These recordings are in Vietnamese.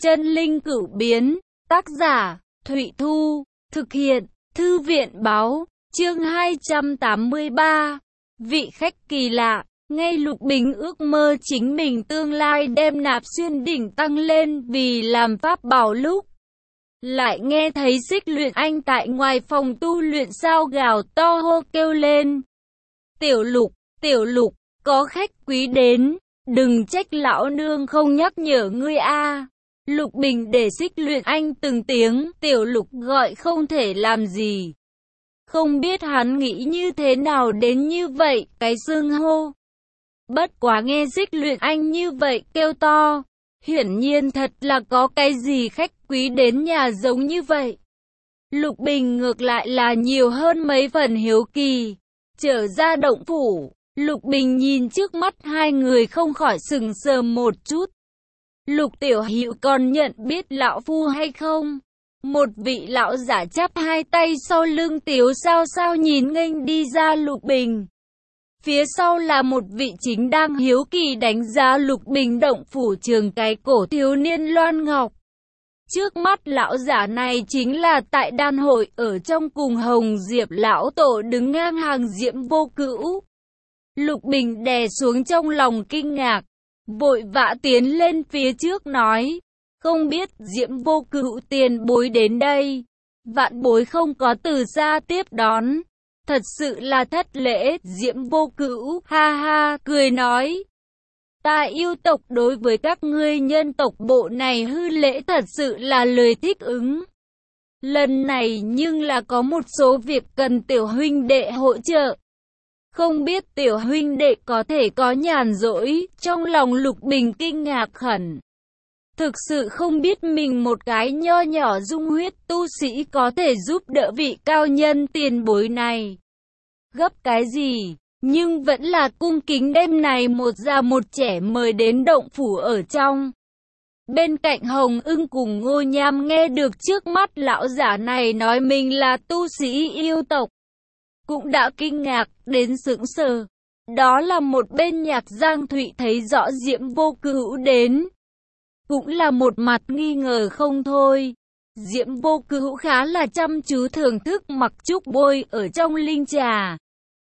Chân linh cửu biến, tác giả, Thụy Thu, thực hiện, Thư viện báo, chương 283. Vị khách kỳ lạ, ngay Lục Bình ước mơ chính mình tương lai đem Nạp Xuyên đỉnh tăng lên vì làm pháp bảo lúc. Lại nghe thấy Xích Luyện Anh tại ngoài phòng tu luyện sao gào to hô kêu lên. Tiểu Lục, có khách quý đến, đừng trách lão nương không nhắc nhở ngươi a. Lục Bình để Xích Luyện Anh từng tiếng Tiểu Lục gọi không thể làm gì. Không biết hắn nghĩ như thế nào đến như vậy, cái xưng hô. Bất quá nghe Xích Luyện Anh như vậy kêu to, hiển nhiên thật là có cái gì khách quý đến nhà giống như vậy. Lục Bình ngược lại là nhiều hơn mấy phần hiếu kỳ. Trở ra động phủ, Lục Bình nhìn trước mắt hai người không khỏi sững sờ một chút. Lục tiểu hữu còn nhận biết lão phu hay không? Một vị lão giả chắp hai tay sau lưng tiếu sao sao nhìn nghênh đi ra Lục Bình. Phía sau là một vị chính đang hiếu kỳ đánh giá Lục Bình động phủ trường cái cổ thiếu niên Loan Ngọc. Trước mắt lão giả này chính là tại đan hội ở trong cùng Hồng Diệp lão tổ đứng ngang hàng Diễm Vô Cữu. Lục Bình đè xuống trong lòng kinh ngạc, vội vã tiến lên phía trước nói, không biết Diễm Vô Cữu tiền bối đến đây, vạn bối không có từ xa tiếp đón, thật sự là thất lễ. Diễm Vô Cữu ha ha cười nói, ta yêu tộc đối với các ngươi nhân tộc bộ này hư lễ thật sự là lời thích ứng. Lần này nhưng là có một số việc cần tiểu huynh đệ hỗ trợ. Không biết tiểu huynh đệ có thể có nhàn rỗi. Trong lòng Lục Bình kinh ngạc khẩn. Thực sự không biết mình một cái nho nhỏ dung huyết tu sĩ có thể giúp đỡ vị cao nhân tiền bối này. Gấp cái gì? Nhưng vẫn là cung kính đêm này một già một trẻ mời đến động phủ ở trong. Bên cạnh Hồng Ưng cùng Ngô Nham nghe được trước mắt lão giả này nói mình là tu sĩ yêu tộc, cũng đã kinh ngạc đến sững sờ. Đó là một bên Nhạc Giang Thụy thấy rõ Diễm Vô Cữu đến, cũng là một mặt nghi ngờ không thôi. Diễm Vô Cữu khá là chăm chú thưởng thức mặc trúc bôi ở trong linh trà.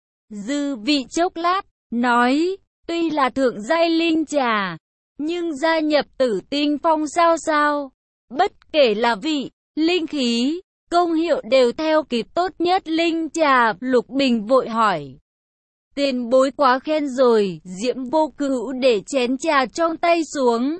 Dư vị chốc lát, nói, tuy là thượng giai linh trà, nhưng gia nhập Tử Tinh Phong sao, bất kể là vị, linh khí, công hiệu đều theo kịp tốt nhất linh trà. Lục Bình vội hỏi, tiền bối quá khen rồi. Diễm Vô Cữu để chén trà trong tay xuống,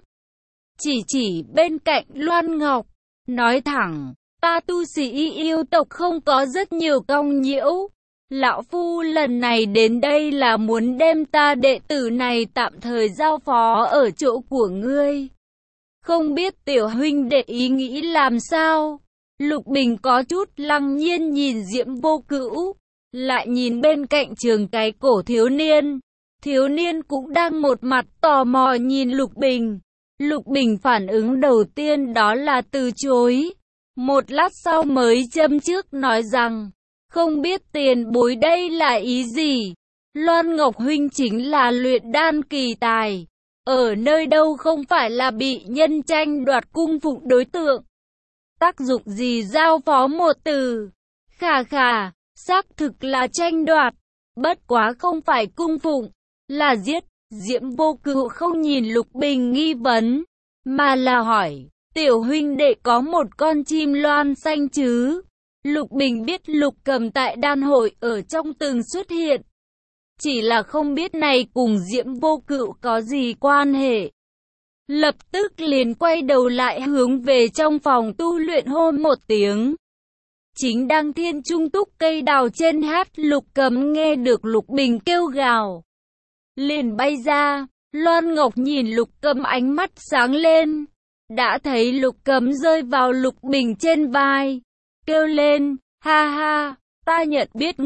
chỉ bên cạnh Loan Ngọc, nói thẳng, ta tu sĩ yêu tộc không có rất nhiều cong nhiễu. Lão phu lần này đến đây là muốn đem ta đệ tử này tạm thời giao phó ở chỗ của ngươi. Không biết tiểu huynh đệ ý nghĩ làm sao? Lục Bình có chút lăng nhiên nhìn Diễm Vô Cữu, lại nhìn bên cạnh trường cái cổ thiếu niên. Thiếu niên cũng đang một mặt tò mò nhìn Lục Bình. Lục Bình phản ứng đầu tiên đó là từ chối. Một lát sau mới châm trước nói rằng, không biết tiền bối đây là ý gì? Loan Ngọc huynh chính là luyện đan kỳ tài, ở nơi đâu không phải là bị nhân tranh đoạt cung phụng đối tượng. Tác dụng gì giao phó một từ? Khà, xác thực là tranh đoạt, bất quá không phải cung phụng, là giết. Diễm Vô Cữu không nhìn Lục Bình nghi vấn, mà là hỏi, tiểu huynh đệ có một con chim loan xanh chứ? Lục Bình biết Lục Cầm tại đan hội ở trong từng xuất hiện, chỉ là không biết này cùng Diễm Vô Cữu có gì quan hệ. Lập tức liền quay đầu lại hướng về trong phòng tu luyện hô một tiếng. Chính đang thiên trung túc cây đào trên hát Lục Cầm nghe được Lục Bình kêu gào, liền bay ra. Loan Ngọc nhìn Lục Cầm ánh mắt sáng lên, đã thấy Lục Cầm rơi vào Lục Bình trên vai, kêu lên, ha ha, ta nhận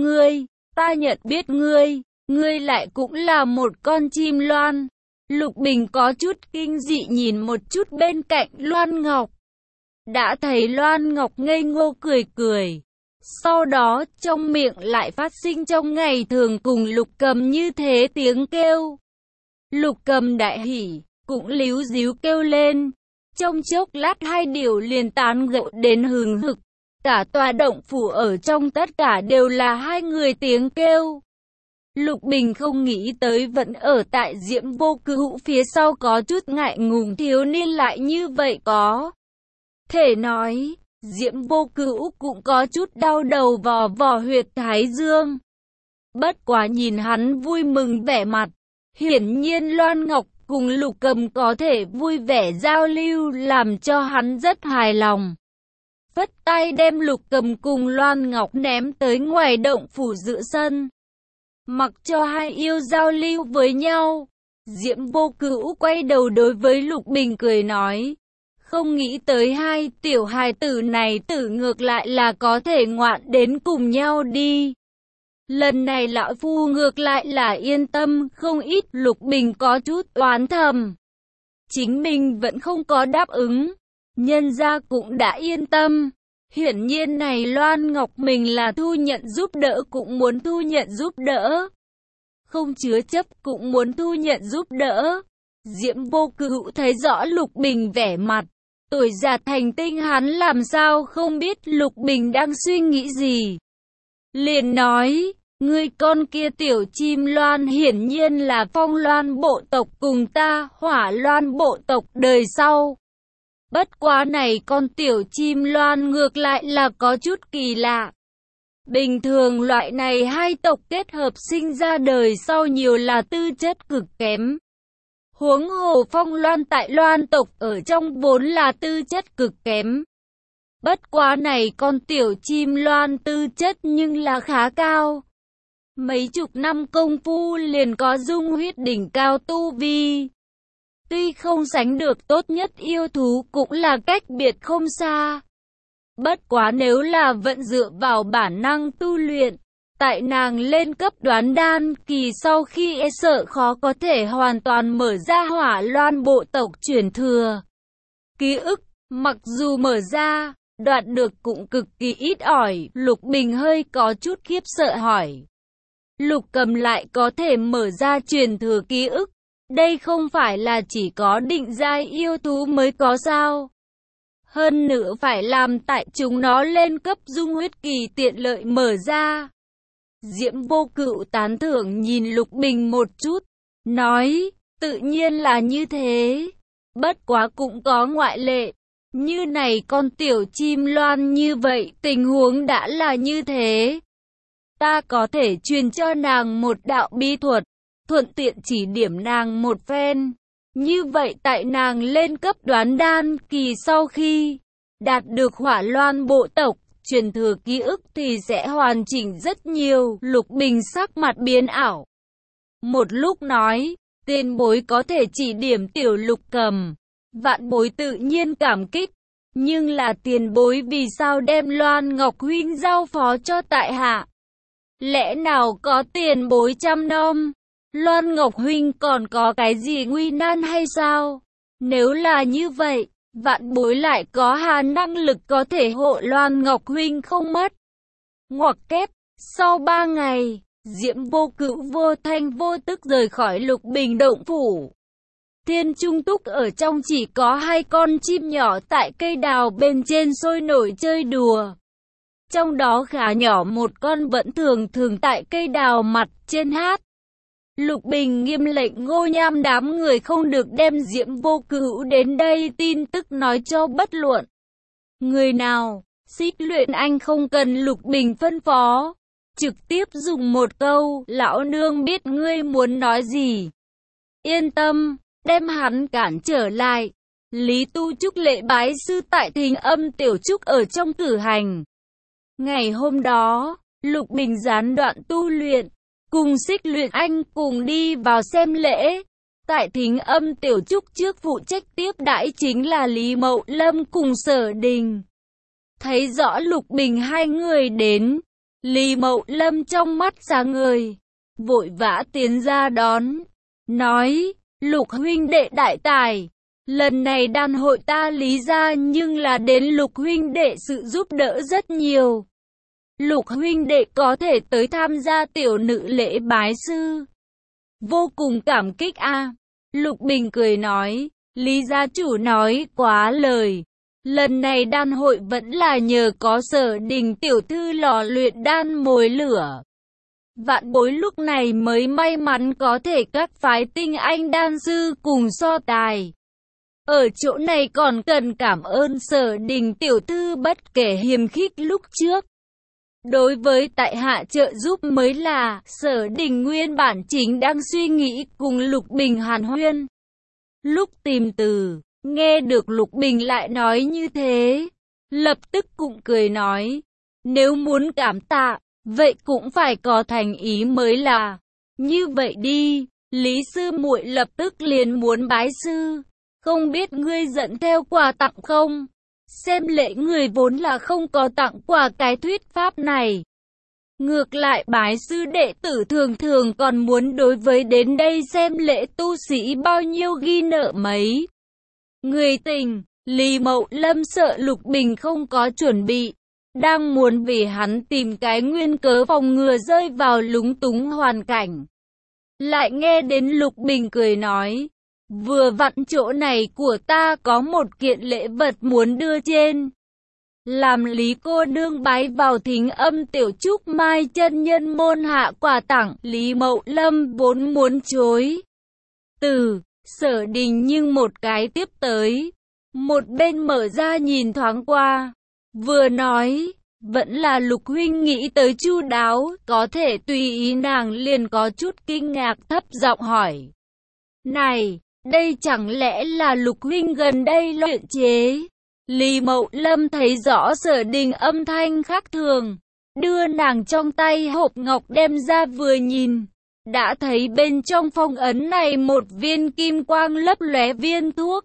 biết ngươi, ngươi lại cũng là một con chim loan. Lục Bình có chút kinh dị nhìn một chút bên cạnh Loan Ngọc, đã thấy Loan Ngọc ngây ngô cười, sau đó trong miệng lại phát sinh trong ngày thường cùng Lục Cầm như thế tiếng kêu. Lục Cầm đại hỉ, cũng líu díu kêu lên, Trong chốc lát hai điều liền tán gẫu đến hừng hực. Cả tòa động phủ ở trong tất cả đều là hai người tiếng kêu. Lục Bình không nghĩ tới vẫn ở tại Diễm Vô Cữu phía sau có chút ngại ngùng, thiếu niên lại như vậy có thể nói, Diễm Vô Cữu cũng có chút đau đầu vò vò huyệt thái dương. Bất quá nhìn hắn vui mừng vẻ mặt, hiển nhiên Loan Ngọc cùng Lục Cầm có thể vui vẻ giao lưu làm cho hắn rất hài lòng. Phất tay đem Lục Cầm cùng Loan Ngọc ném tới ngoài động phủ giữa sân. Mặc cho hai yêu giao lưu với nhau, Diễm Vô Cữu quay đầu đối với Lục Bình cười nói, không nghĩ tới hai tiểu hài tử này tử ngược lại là có thể ngoạn đến cùng nhau đi. Lần này lão phu ngược lại là yên tâm không ít. Lục Bình có chút oán thầm. Chính mình vẫn không có đáp ứng, nhân gia cũng đã yên tâm. Hiển nhiên này Loan Ngọc mình là thu nhận giúp đỡ cũng muốn thu nhận giúp đỡ. Không chứa chấp cũng muốn thu nhận giúp đỡ. Diễm Vô Cữu thấy rõ Lục Bình vẻ mặt. Tuổi già thành tinh hắn làm sao không biết Lục Bình đang suy nghĩ gì. Liền nói, người con kia tiểu chim loan hiển nhiên là Phong Loan bộ tộc cùng ta Hỏa Loan bộ tộc đời sau. Bất quá này con tiểu chim loan ngược lại là có chút kỳ lạ. Bình thường loại này hai tộc kết hợp sinh ra đời sau nhiều là tư chất cực kém. Huống hồ Phong Loan tại Loan tộc ở trong vốn là tư chất cực kém. Bất quá này con tiểu chim loan tư chất nhưng là khá cao. Mấy chục năm công phu liền có dung huyết đỉnh cao tu vi. Tuy không sánh được tốt nhất yêu thú cũng là cách biệt không xa. Bất quá nếu là vẫn dựa vào bản năng tu luyện, tại nàng lên cấp đoán đan kỳ sau khi sợ khó có thể hoàn toàn mở ra Hỏa Loan bộ tộc truyền thừa. Ký ức, mặc dù mở ra, đoạt được cũng cực kỳ ít ỏi. Lục Bình hơi có chút khiếp sợ hỏi. Lục Cầm lại có thể mở ra truyền thừa ký ức, đây không phải là chỉ có định giai yêu thú mới có sao? Hơn nữa phải làm tại chúng nó lên cấp dung huyết kỳ tiện lợi mở ra. Diễm Vô Cữu tán thưởng nhìn Lục Bình một chút, nói, tự nhiên là như thế. Bất quá cũng có ngoại lệ, như này con tiểu chim loan như vậy tình huống đã là như thế. Ta có thể truyền cho nàng một đạo bí thuật, thuận tiện chỉ điểm nàng một phen. Như vậy tại nàng lên cấp đoán đan kỳ sau khi đạt được Hỏa Loan bộ tộc truyền thừa ký ức thì sẽ hoàn chỉnh rất nhiều. Lục Bình sắc mặt biến ảo. Một lúc nói, tiền bối có thể chỉ điểm tiểu Lục Cầm. Vạn bối tự nhiên cảm kích. Nhưng là tiền bối vì sao đem Loan Ngọc huynh giao phó cho tại hạ? Lẽ nào có tiền bối chăm nom? Loan Ngọc huynh còn có cái gì nguy nan hay sao? Nếu là như vậy, vạn bối lại có hà năng lực có thể hộ Loan Ngọc huynh không mất. Ngoặc kép, sau 3 ngày, Diễm Vô Cữu vô thanh vô tức rời khỏi Lục Bình động phủ. Thiên Trung Túc ở trong chỉ có 2 con chim nhỏ tại cây đào bên trên sôi nổi chơi đùa. Trong đó khá nhỏ một con vẫn thường tại cây đào mặt trên hát. Lục Bình nghiêm lệnh Ngô Nham đám người không được đem Diễm Vô Cữu đến đây tin tức nói cho bất luận người nào. Xích Luyện Anh không cần Lục Bình phân phó, trực tiếp dùng một câu, lão nương biết ngươi muốn nói gì. Yên tâm, đem hắn cản trở lại. Lý Tu Trúc lễ bái sư tại Thính Âm Tiểu Trúc ở trong cử hành. Ngày hôm đó, Lục Bình gián đoạn tu luyện, cùng Xích Luyện Anh cùng đi vào xem lễ. Tại Thính Âm Tiểu Trúc trước phụ trách tiếp đãi chính là Lý Mậu Lâm cùng Sở Đình. Thấy rõ Lục Bình hai người đến, Lý Mậu Lâm trong mắt sáng ngời, vội vã tiến ra đón, nói, Lục huynh đệ đại tài, lần này đàn hội ta Lý ra nhưng là đến Lục huynh đệ sự giúp đỡ rất nhiều. Lục huynh đệ có thể tới tham gia tiểu nữ lễ bái sư, vô cùng cảm kích a. Lục Bình cười nói, Lý gia chủ nói quá lời. Lần này đan hội vẫn là nhờ có Sở Đình tiểu thư lò luyện đan mồi lửa. Vạn bối lúc này mới may mắn có thể các phái tinh anh đan sư cùng so tài. Ở chỗ này còn cần cảm ơn Sở Đình tiểu thư bất kể hiềm khích lúc trước. Đối với tại hạ trợ giúp mới là, Sở Đình nguyên bản chính đang suy nghĩ cùng Lục Bình hàn huyên. Lúc tìm từ, nghe được Lục Bình lại nói như thế, lập tức cũng cười nói, nếu muốn cảm tạ, vậy cũng phải có thành ý mới là. Như vậy đi, Lý sư muội lập tức liền muốn bái sư, không biết ngươi dẫn theo quà tặng không? Xem lễ người vốn là không có tặng quà cái thuyết pháp này. Ngược lại bái sư đệ tử thường thường còn muốn đối với đến đây xem lễ tu sĩ bao nhiêu ghi nợ mấy. Người tình, Lý Mậu Lâm sợ Lục Bình không có chuẩn bị, đang muốn vì hắn tìm cái nguyên cớ phòng ngừa rơi vào lúng túng hoàn cảnh. Lại nghe đến Lục Bình cười nói, vừa vặn chỗ này của ta có một kiện lễ vật muốn đưa trên. Làm Lý cô nương bái vào thính âm tiểu trúc mai chân nhân môn hạ quà tặng. Lý Mậu Lâm vốn muốn chối từ, Sở Đình nhưng một cái tiếp tới. Một bên mở ra nhìn thoáng qua, vừa nói, vẫn là Lục huynh nghĩ tới chu đáo, có thể tùy ý. Nàng liền có chút kinh ngạc thấp giọng hỏi, này, đây chẳng lẽ là Lục huynh gần đây luyện chế? Lý Mậu Lâm thấy rõ Sở Đình âm thanh khác thường, đưa nàng trong tay hộp ngọc đem ra vừa nhìn, đã thấy bên trong phong ấn này một viên kim quang lấp lóe viên thuốc.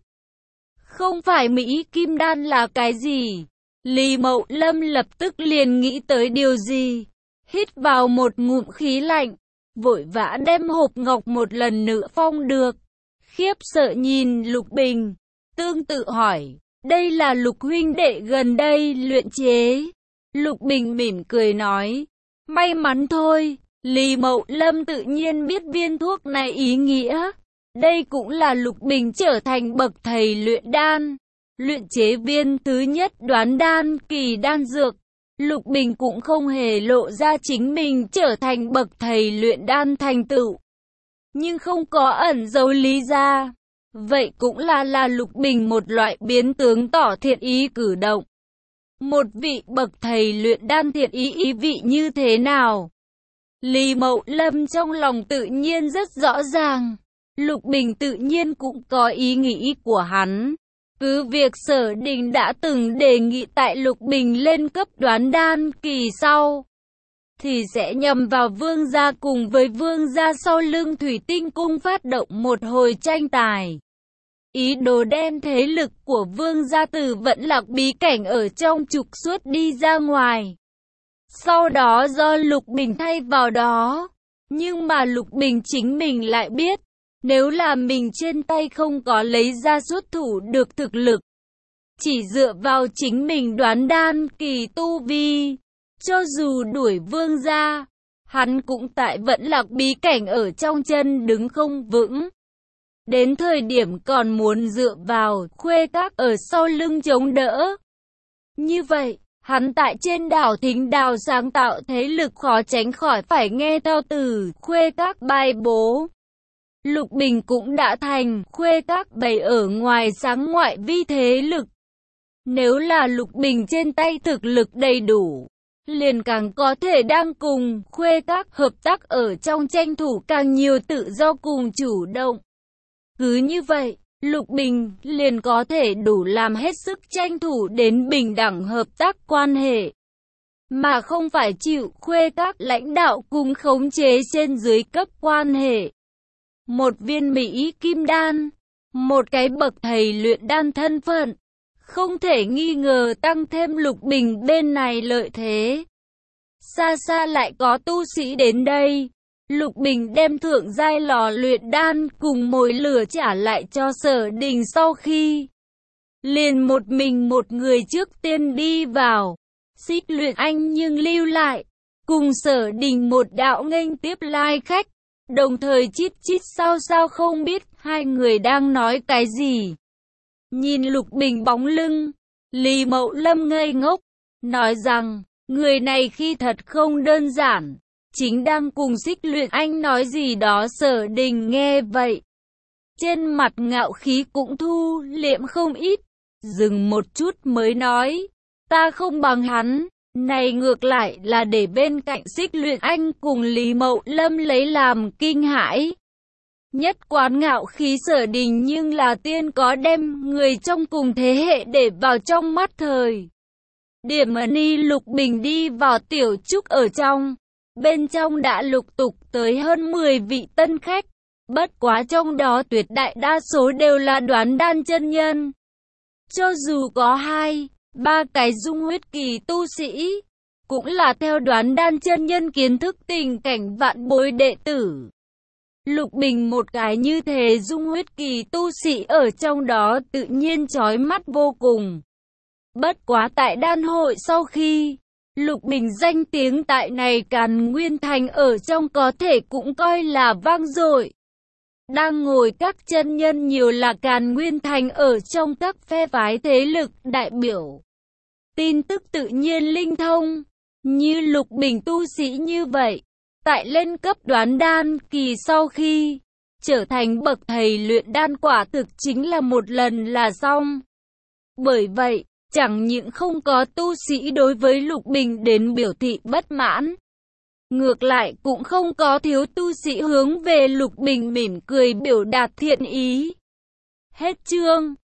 Không phải Mỹ kim đan là cái gì? Lý Mậu Lâm lập tức liền nghĩ tới điều gì, hít vào một ngụm khí lạnh, vội vã đem hộp ngọc một lần nữa phong được, khiếp sợ nhìn Lục Bình, tương tự hỏi, đây là Lục huynh đệ gần đây luyện chế. Lục Bình mỉm cười nói, may mắn thôi. Lý Mậu Lâm tự nhiên biết viên thuốc này ý nghĩa. Đây cũng là Lục Bình trở thành bậc thầy luyện đan, luyện chế viên thứ nhất đoán đan kỳ đan dược. Lục Bình cũng không hề lộ ra chính mình trở thành bậc thầy luyện đan thành tựu, nhưng không có ẩn giấu Lý gia. Vậy cũng là Lục Bình một loại biến tướng tỏ thiện ý cử động. Một vị bậc thầy luyện đan thiện ý vị như thế nào? Lý Mậu Lâm trong lòng tự nhiên rất rõ ràng. Lục Bình tự nhiên cũng có ý nghĩ của hắn. Cứ việc Sở Đình đã từng đề nghị tại Lục Bình lên cấp đoán đan kỳ sau, thì sẽ nhằm vào Vương gia cùng với Vương gia sau lưng Thủy Tinh Cung phát động một hồi tranh tài. Ý đồ đem thế lực của Vương gia từ Vận Lạc bí cảnh ở trong trục xuất đi ra ngoài. Sau đó do Lục Bình thay vào đó. Nhưng mà Lục Bình chính mình lại biết, nếu là mình trên tay không có lấy ra xuất thủ được thực lực, chỉ dựa vào chính mình đoán đan kỳ tu vi, cho dù đuổi Vương gia, hắn cũng tại Vận Lạc bí cảnh ở trong chân đứng không vững. Đến thời điểm còn muốn dựa vào Khuê Các ở sau lưng chống đỡ. Như vậy, hắn tại trên đảo Thính Đào sáng tạo thế lực khó tránh khỏi phải nghe theo từ Khuê Các bài bố. Lục Bình cũng đã thành Khuê Các bày ở ngoài sáng ngoại vi thế lực. Nếu là Lục Bình trên tay thực lực đầy đủ, liền càng có thể đang cùng Khuê Các hợp tác ở trong tranh thủ càng nhiều tự do cùng chủ động. Cứ như vậy, Lục Bình liền có thể đủ làm hết sức tranh thủ đến bình đẳng hợp tác quan hệ, mà không phải chịu Khuê Các lãnh đạo cùng khống chế trên dưới cấp quan hệ. Một viên Mỹ kim đan, một cái bậc thầy luyện đan thân phận, không thể nghi ngờ tăng thêm Lục Bình bên này lợi thế. Xa xa lại có tu sĩ đến đây. Lục Bình đem thượng giai lò luyện đan cùng mồi lửa trả lại cho Sở Đình sau khi liền một mình một người trước tiên đi vào. Xích Luyện Anh nhưng lưu lại, cùng Sở Đình một đạo nghênh tiếp lai khách, đồng thời chít chít sao sao không biết hai người đang nói cái gì. Nhìn Lục Bình bóng lưng, Lý Mậu Lâm ngây ngốc, nói rằng, người này khi thật không đơn giản, chính đang cùng Xích Luyện Anh nói gì đó. Sở Đình nghe vậy, trên mặt ngạo khí cũng thu liệm không ít, dừng một chút mới nói, ta không bằng hắn, này ngược lại là để bên cạnh Xích Luyện Anh cùng Lý Mậu Lâm lấy làm kinh hãi. Nhất quán ngạo khí Sở Đình nhưng là tiên có đem người trong cùng thế hệ để vào trong mắt thời. Điểm ni Lục Bình đi vào tiểu trúc ở trong, bên trong đã lục tục tới hơn 10 vị tân khách, bất quá trong đó tuyệt đại đa số đều là Đoán Đan chân nhân. Cho dù có 2-3 cái dung huyết kỳ tu sĩ, cũng là theo Đoán Đan chân nhân kiến thức tình cảnh vạn bối đệ tử. Lục Bình một cái như thế dung huyết kỳ tu sĩ ở trong đó tự nhiên chói mắt vô cùng. Bất quá tại đan hội sau khi Lục Bình danh tiếng tại này Càn Nguyên Thành ở trong có thể cũng coi là vang dội. Đang ngồi các chân nhân nhiều là Càn Nguyên Thành ở trong các phe phái thế lực đại biểu. Tin tức tự nhiên linh thông, như Lục Bình tu sĩ như vậy, tại lên cấp Đoán Đan kỳ sau khi trở thành bậc thầy luyện đan quả thực chính là một lần là xong. Bởi vậy, chẳng những không có tu sĩ đối với Lục Bình đến biểu thị bất mãn, ngược lại cũng không có thiếu tu sĩ hướng về Lục Bình mỉm cười biểu đạt thiện ý. Hết chương.